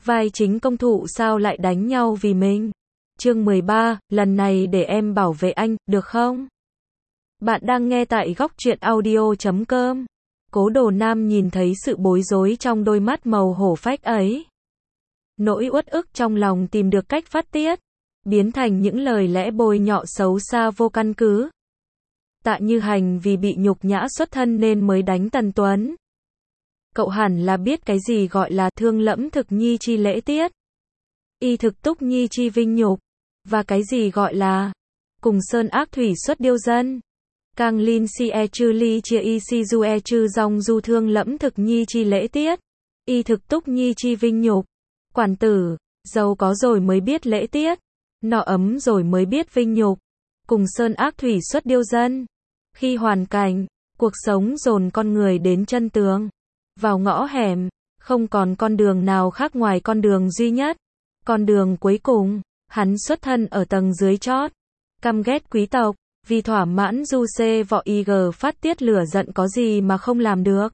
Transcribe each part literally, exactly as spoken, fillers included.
vai chính công thụ sao lại đánh nhau vì mình. Chương mười ba, lần này để em bảo vệ anh, được không? Bạn đang nghe tại góc truyện audio chấm com. Cố Đồ Nam nhìn thấy sự bối rối trong đôi mắt màu hổ phách ấy. Nỗi uất ức trong lòng tìm được cách phát tiết, biến thành những lời lẽ bôi nhọ xấu xa vô căn cứ. Tạ Như Hành vì bị nhục nhã xuất thân nên mới đánh Tần Tuấn. Cậu hẳn là biết cái gì gọi là thương lẫm thực nhi chi lễ tiết, y thực túc nhi chi vinh nhục, và cái gì gọi là cùng sơn ác thủy xuất điêu dân. Càng Linh si e chư ly chia y si du e chư dòng du thương lẫm thực nhi chi lễ tiết, y thực túc nhi chi vinh nhục. Quản tử, giàu có rồi mới biết lễ tiết, nọ ấm rồi mới biết vinh nhục. Cùng sơn ác thủy xuất điêu dân. Khi hoàn cảnh, cuộc sống dồn con người đến chân tường, vào ngõ hẻm, không còn con đường nào khác ngoài con đường duy nhất. Con đường cuối cùng, hắn xuất thân ở tầng dưới chót, căm ghét quý tộc, vì thỏa mãn du xê vọ ig phát tiết lửa giận có gì mà không làm được.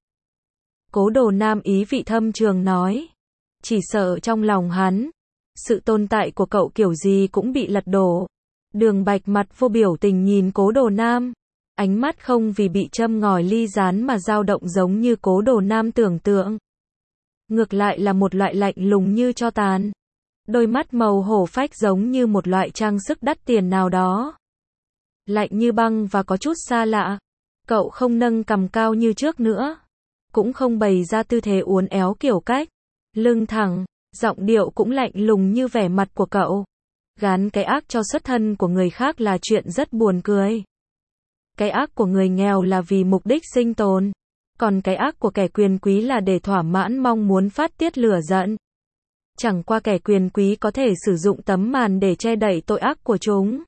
Cố Đồ Nam ý vị thâm trường nói, chỉ sợ trong lòng hắn, sự tồn tại của cậu kiểu gì cũng bị lật đổ. Đường Bạch mặt vô biểu tình nhìn Cố Đồ Nam, ánh mắt không vì bị châm ngòi ly gián mà dao động giống như Cố Đồ Nam tưởng tượng. Ngược lại là một loại lạnh lùng như tro tàn. Đôi mắt màu hổ phách giống như một loại trang sức đắt tiền nào đó. Lạnh như băng và có chút xa lạ. Cậu không nâng cằm cao như trước nữa, cũng không bày ra tư thế uốn éo kiểu cách lưng thẳng, giọng điệu cũng lạnh lùng như vẻ mặt của cậu. Gán cái ác cho xuất thân của người khác là chuyện rất buồn cười. Cái ác của người nghèo là vì mục đích sinh tồn, còn cái ác của kẻ quyền quý là để thỏa mãn mong muốn phát tiết lửa giận. Chẳng qua kẻ quyền quý có thể sử dụng tấm màn để che đậy tội ác của chúng.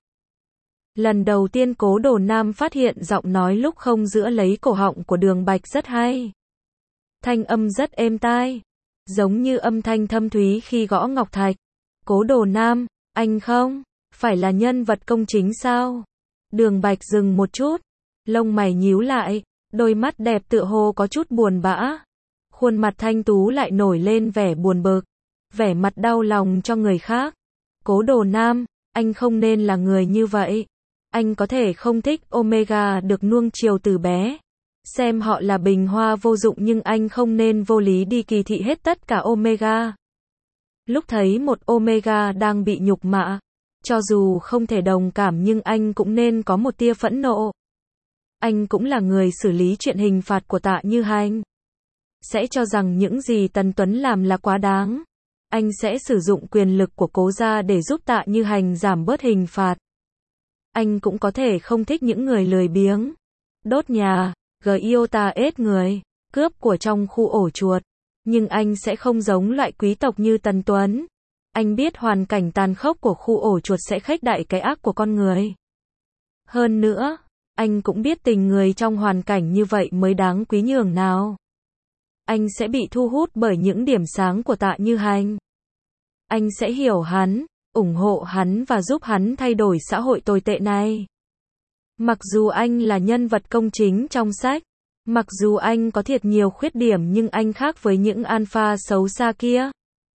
Lần đầu tiên Cố Đồ Nam phát hiện giọng nói lúc không giữa lấy cổ họng của Đường Bạch rất hay. Thanh âm rất êm tai, giống như âm thanh thâm thúy khi gõ ngọc thạch. Cố Đồ Nam, anh không phải là nhân vật công chính sao? Đường Bạch dừng một chút, lông mày nhíu lại, đôi mắt đẹp tựa hồ có chút buồn bã. Khuôn mặt thanh tú lại nổi lên vẻ buồn bực, vẻ mặt đau lòng cho người khác. Cố Đồ Nam, anh không nên là người như vậy. Anh có thể không thích Omega được nuông chiều từ bé, xem họ là bình hoa vô dụng, nhưng anh không nên vô lý đi kỳ thị hết tất cả Omega. Lúc thấy một Omega đang bị nhục mạ, cho dù không thể đồng cảm nhưng anh cũng nên có một tia phẫn nộ. Anh cũng là người xử lý chuyện hình phạt của Tạ Như Hành. Sẽ cho rằng những gì Tần Tuấn làm là quá đáng. Anh sẽ sử dụng quyền lực của Cố gia để giúp Tạ Như Hành giảm bớt hình phạt. Anh cũng có thể không thích những người lười biếng, đốt nhà, giota ết người, cướp của trong khu ổ chuột. Nhưng anh sẽ không giống loại quý tộc như Tần Tuấn. Anh biết hoàn cảnh tàn khốc của khu ổ chuột sẽ khuếch đại cái ác của con người. Hơn nữa, anh cũng biết tình người trong hoàn cảnh như vậy mới đáng quý nhường nào. Anh sẽ bị thu hút bởi những điểm sáng của Tạ Như Hành. Anh sẽ hiểu hắn, ủng hộ hắn và giúp hắn thay đổi xã hội tồi tệ này. Mặc dù anh là nhân vật công chính trong sách, mặc dù anh có thiệt nhiều khuyết điểm nhưng anh khác với những alpha xấu xa kia.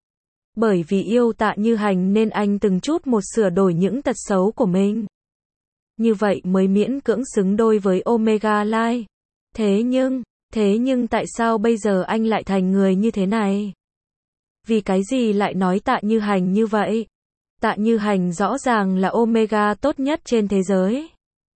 Bởi vì yêu Tạ Như Hành nên anh từng chút một sửa đổi những tật xấu của mình. Như vậy mới miễn cưỡng xứng đôi với Omega Life. Thế nhưng, thế nhưng tại sao bây giờ anh lại thành người như thế này? Vì cái gì lại nói Tạ Như Hành như vậy? Tạ Như Hành rõ ràng là Omega tốt nhất trên thế giới.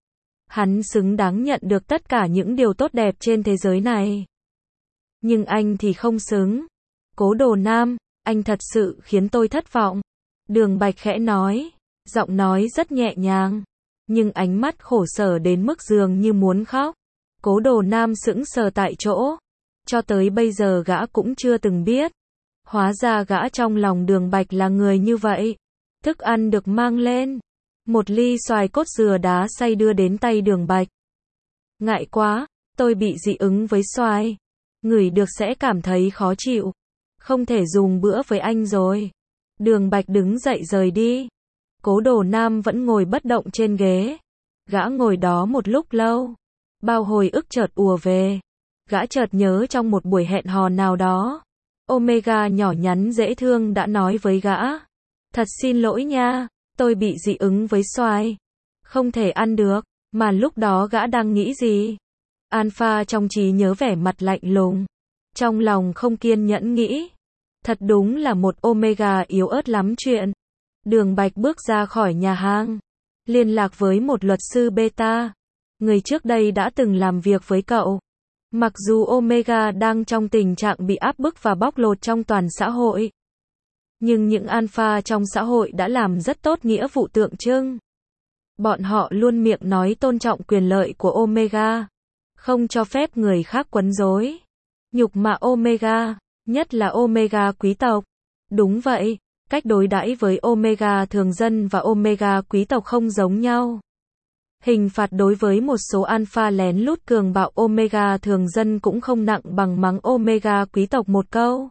Hắn xứng đáng nhận được tất cả những điều tốt đẹp trên thế giới này. Nhưng anh thì không xứng. Cố Đồ Nam, anh thật sự khiến tôi thất vọng. Đường Bạch khẽ nói, giọng nói rất nhẹ nhàng, nhưng ánh mắt khổ sở đến mức dường như muốn khóc. Cố Đồ Nam sững sờ tại chỗ. Cho tới bây giờ gã cũng chưa từng biết. Hóa ra gã trong lòng Đường Bạch là người như vậy. Thức ăn được mang lên. Một ly xoài cốt dừa đá xay đưa đến tay Đường Bạch. Ngại quá, tôi bị dị ứng với xoài. Ngửi được sẽ cảm thấy khó chịu. Không thể dùng bữa với anh rồi. Đường Bạch đứng dậy rời đi. Cố Đồ Nam vẫn ngồi bất động trên ghế. Gã ngồi đó một lúc lâu. Bao hồi ức chợt ùa về. Gã chợt nhớ trong một buổi hẹn hò nào đó, Omega nhỏ nhắn dễ thương đã nói với gã. Thật xin lỗi nha, tôi bị dị ứng với xoài. Không thể ăn được, mà lúc đó gã đang nghĩ gì? Alpha trong trí nhớ vẻ mặt lạnh lùng. Trong lòng không kiên nhẫn nghĩ. Thật đúng là một Omega yếu ớt lắm chuyện. Đường Bạch bước ra khỏi nhà hàng. Liên lạc với một luật sư beta. Người trước đây đã từng làm việc với cậu. Mặc dù Omega đang trong tình trạng bị áp bức và bóc lột trong toàn xã hội. Nhưng những alpha trong xã hội đã làm rất tốt nghĩa vụ tượng trưng. Bọn họ luôn miệng nói tôn trọng quyền lợi của Omega. Không cho phép người khác quấn rối. Nhục mạ Omega, nhất là Omega quý tộc. Đúng vậy, cách đối đãi với Omega thường dân và Omega quý tộc không giống nhau. Hình phạt đối với một số alpha lén lút cường bạo Omega thường dân cũng không nặng bằng mắng Omega quý tộc một câu.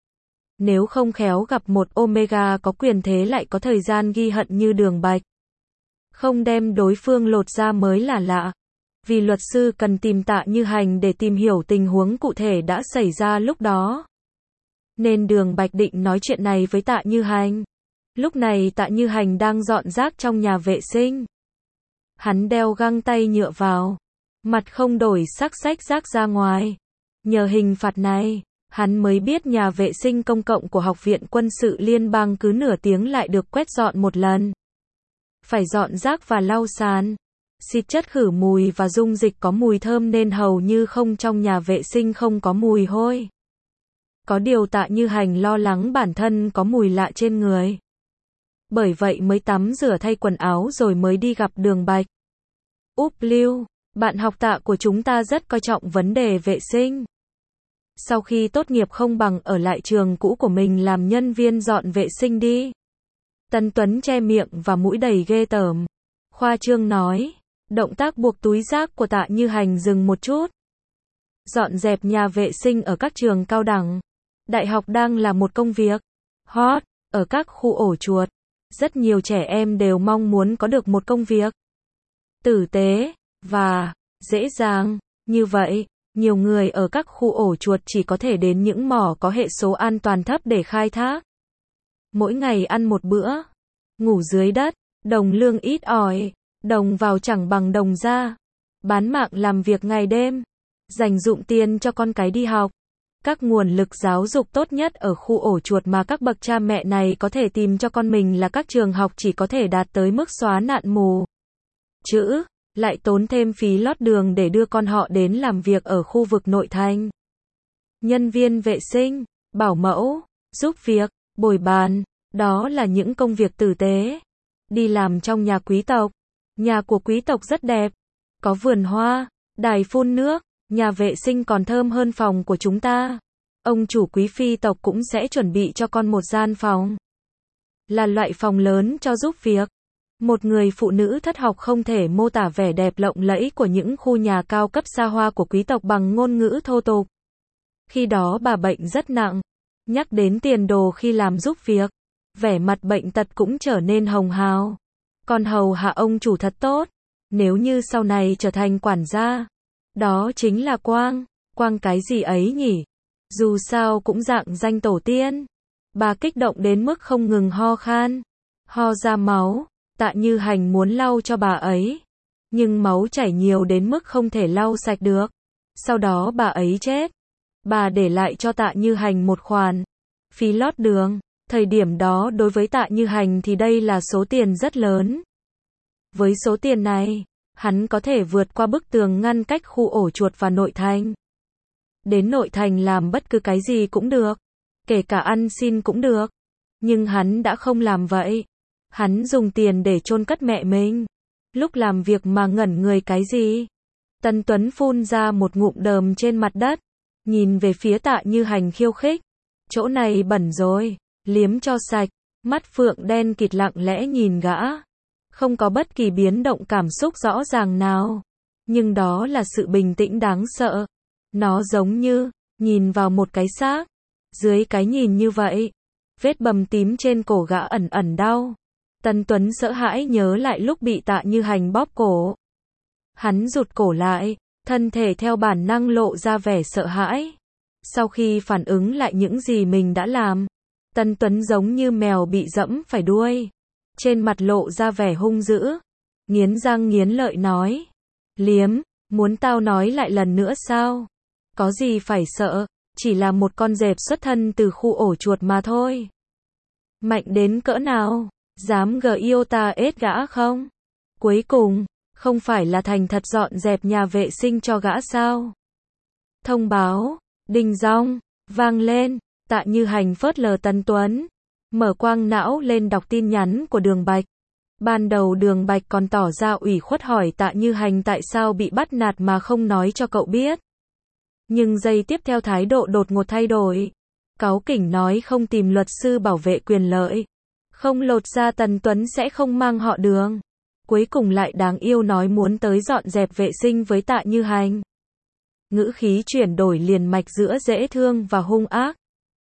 Nếu không khéo gặp một Omega có quyền thế lại có thời gian ghi hận như Đường Bạch. Không đem đối phương lột ra mới là lạ. Vì luật sư cần tìm Tạ Như Hành để tìm hiểu tình huống cụ thể đã xảy ra lúc đó. Nên Đường Bạch định nói chuyện này với Tạ Như Hành. Lúc này Tạ Như Hành đang dọn rác trong nhà vệ sinh. Hắn đeo găng tay nhựa vào. Mặt không đổi sắc xách rác ra ngoài. Nhờ hình phạt này, hắn mới biết nhà vệ sinh công cộng của Học viện Quân sự Liên bang cứ nửa tiếng lại được quét dọn một lần. Phải dọn rác và lau sàn. Xịt chất khử mùi và dung dịch có mùi thơm nên hầu như không trong nhà vệ sinh không có mùi hôi. Có điều Tạ Như Hành lo lắng bản thân có mùi lạ trên người. Bởi vậy mới tắm rửa thay quần áo rồi mới đi gặp Đường Bạch. Úp Lưu, bạn học Tạ của chúng ta rất coi trọng vấn đề vệ sinh. Sau khi tốt nghiệp không bằng ở lại trường cũ của mình làm nhân viên dọn vệ sinh đi. Tân Tuấn che miệng và mũi đầy ghê tởm. Khoa trương nói. Động tác buộc túi rác của Tạ Như Hành dừng một chút. Dọn dẹp nhà vệ sinh ở các trường cao đẳng, đại học đang là một công việc hot ở các khu ổ chuột. Rất nhiều trẻ em đều mong muốn có được một công việc tử tế và dễ dàng. Như vậy, nhiều người ở các khu ổ chuột chỉ có thể đến những mỏ có hệ số an toàn thấp để khai thác. Mỗi ngày ăn một bữa, ngủ dưới đất, đồng lương ít ỏi. Đồng vào chẳng bằng đồng ra. Bán mạng làm việc ngày đêm. Dành dụm tiền cho con cái đi học. Các nguồn lực giáo dục tốt nhất ở khu ổ chuột mà các bậc cha mẹ này có thể tìm cho con mình là các trường học chỉ có thể đạt tới mức xóa nạn mù chữ, lại tốn thêm phí lót đường để đưa con họ đến làm việc ở khu vực nội thành. Nhân viên vệ sinh, bảo mẫu, giúp việc, bồi bàn, đó là những công việc tử tế. Đi làm trong nhà quý tộc. Nhà của quý tộc rất đẹp. Có vườn hoa, đài phun nước, nhà vệ sinh còn thơm hơn phòng của chúng ta. Ông chủ quý phi tộc cũng sẽ chuẩn bị cho con một gian phòng. Là loại phòng lớn cho giúp việc. Một người phụ nữ thất học không thể mô tả vẻ đẹp lộng lẫy của những khu nhà cao cấp xa hoa của quý tộc bằng ngôn ngữ thô tục. Khi đó bà bệnh rất nặng. Nhắc đến tiền đồ khi làm giúp việc. Vẻ mặt bệnh tật cũng trở nên hồng hào. Còn hầu hạ ông chủ thật tốt. Nếu như sau này trở thành quản gia. Đó chính là quang. Quang cái gì ấy nhỉ? Dù sao cũng dạng danh tổ tiên. Bà kích động đến mức không ngừng ho khan. Ho ra máu. Tạ Như Hành muốn lau cho bà ấy. Nhưng máu chảy nhiều đến mức không thể lau sạch được. Sau đó bà ấy chết. Bà để lại cho Tạ Như Hành một khoản phí lót đường. Thời điểm đó đối với Tạ Như Hành thì đây là số tiền rất lớn. Với số tiền này, hắn có thể vượt qua bức tường ngăn cách khu ổ chuột và nội thành. Đến nội thành làm bất cứ cái gì cũng được. Kể cả ăn xin cũng được. Nhưng hắn đã không làm vậy. Hắn dùng tiền để chôn cất mẹ mình. Lúc làm việc mà ngẩn người cái gì? Tân Tuấn phun ra một ngụm đờm trên mặt đất. Nhìn về phía Tạ Như Hành khiêu khích. Chỗ này bẩn rồi. Liếm cho sạch. Mắt phượng đen kịt lặng lẽ nhìn gã. Không có bất kỳ biến động cảm xúc rõ ràng nào. Nhưng đó là sự bình tĩnh đáng sợ. Nó giống như, nhìn vào một cái xác. Dưới cái nhìn như vậy, vết bầm tím trên cổ gã ẩn ẩn đau. Tân Tuấn sợ hãi nhớ lại lúc bị Tạ Như Hành bóp cổ. Hắn rụt cổ lại, thân thể theo bản năng lộ ra vẻ sợ hãi. Sau khi phản ứng lại những gì mình đã làm, Tân Tuấn giống như mèo bị dẫm phải đuôi. Trên mặt lộ ra vẻ hung dữ. Nghiến răng nghiến lợi nói. Liếm, muốn tao nói lại lần nữa sao? Có gì phải sợ, chỉ là một con dẹp xuất thân từ khu ổ chuột mà thôi. Mạnh đến cỡ nào, dám gờ yêu ta ết gã không? Cuối cùng, không phải là thành thật dọn dẹp nhà vệ sinh cho gã sao? Thông báo, đinh dong, vang lên, Tạ Như Hành phớt lờ Tân Tuấn, mở quang não lên đọc tin nhắn của Đường Bạch. Ban đầu Đường Bạch còn tỏ ra ủy khuất hỏi Tạ Như Hành tại sao bị bắt nạt mà không nói cho cậu biết. Nhưng giây tiếp theo thái độ đột ngột thay đổi. Cáu kỉnh nói không tìm luật sư bảo vệ quyền lợi, không lột ra Tân Tuấn sẽ không mang họ Đường. Cuối cùng lại đáng yêu nói muốn tới dọn dẹp vệ sinh với Tạ Như Hành. Ngữ khí chuyển đổi liền mạch giữa dễ thương và hung ác.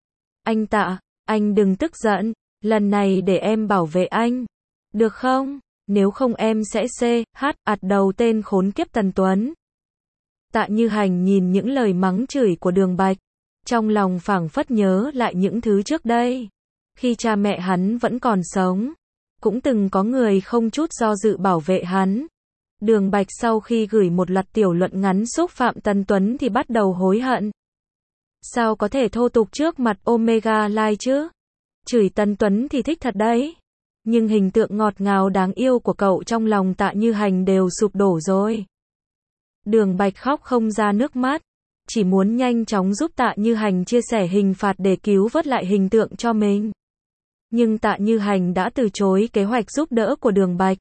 Anh Tạ, anh đừng tức giận, lần này để em bảo vệ anh. Được không? Nếu không em sẽ xê hát ạt đầu tên khốn kiếp Tân Tuấn. Tạ Như Hành nhìn những lời mắng chửi của Đường Bạch, trong lòng phảng phất nhớ lại những thứ trước đây. Khi cha mẹ hắn vẫn còn sống, cũng từng có người không chút do dự bảo vệ hắn. Đường Bạch sau khi gửi một loạt tiểu luận ngắn xúc phạm Tân Tuấn thì bắt đầu hối hận. Sao có thể thô tục trước mặt Omega Live chứ? Chửi Tân Tuấn thì thích thật đấy. Nhưng hình tượng ngọt ngào đáng yêu của cậu trong lòng Tạ Như Hành đều sụp đổ rồi. Đường Bạch khóc không ra nước mắt, chỉ muốn nhanh chóng giúp Tạ Như Hành chia sẻ hình phạt để cứu vớt lại hình tượng cho mình. Nhưng Tạ Như Hành đã từ chối kế hoạch giúp đỡ của Đường Bạch.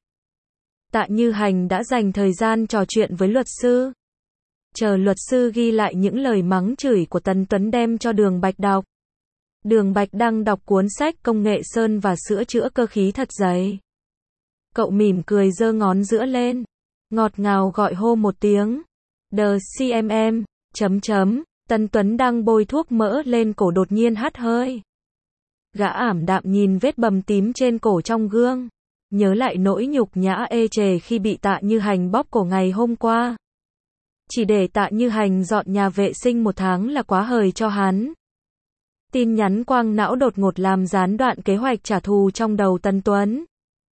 Tạ Như Hành đã dành thời gian trò chuyện với luật sư. Chờ luật sư ghi lại những lời mắng chửi của Tân Tuấn đem cho Đường Bạch đọc. Đường Bạch đang đọc cuốn sách công nghệ sơn và sữa chữa cơ khí thật dày. Cậu mỉm cười giơ ngón giữa lên, ngọt ngào gọi hô một tiếng. The xê em em, chấm chấm, Tân Tuấn đang bôi thuốc mỡ lên cổ đột nhiên hắt hơi. Gã ảm đạm nhìn vết bầm tím trên cổ trong gương, nhớ lại nỗi nhục nhã ê chề khi bị Tạ Như Hành bóp cổ ngày hôm qua. Chỉ để Tạ Như Hành dọn nhà vệ sinh một tháng là quá hời cho hắn. Tin nhắn quang não đột ngột làm gián đoạn kế hoạch trả thù trong đầu Tân Tuấn.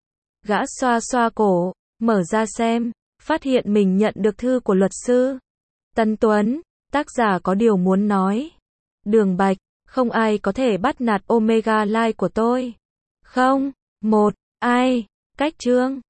Gã xoa xoa cổ, mở ra xem, phát hiện mình nhận được thư của luật sư. Tân Tuấn, tác giả có điều muốn nói. Đường Bạch, không ai có thể bắt nạt Omega Live của tôi. Không, một, ai, cách chương.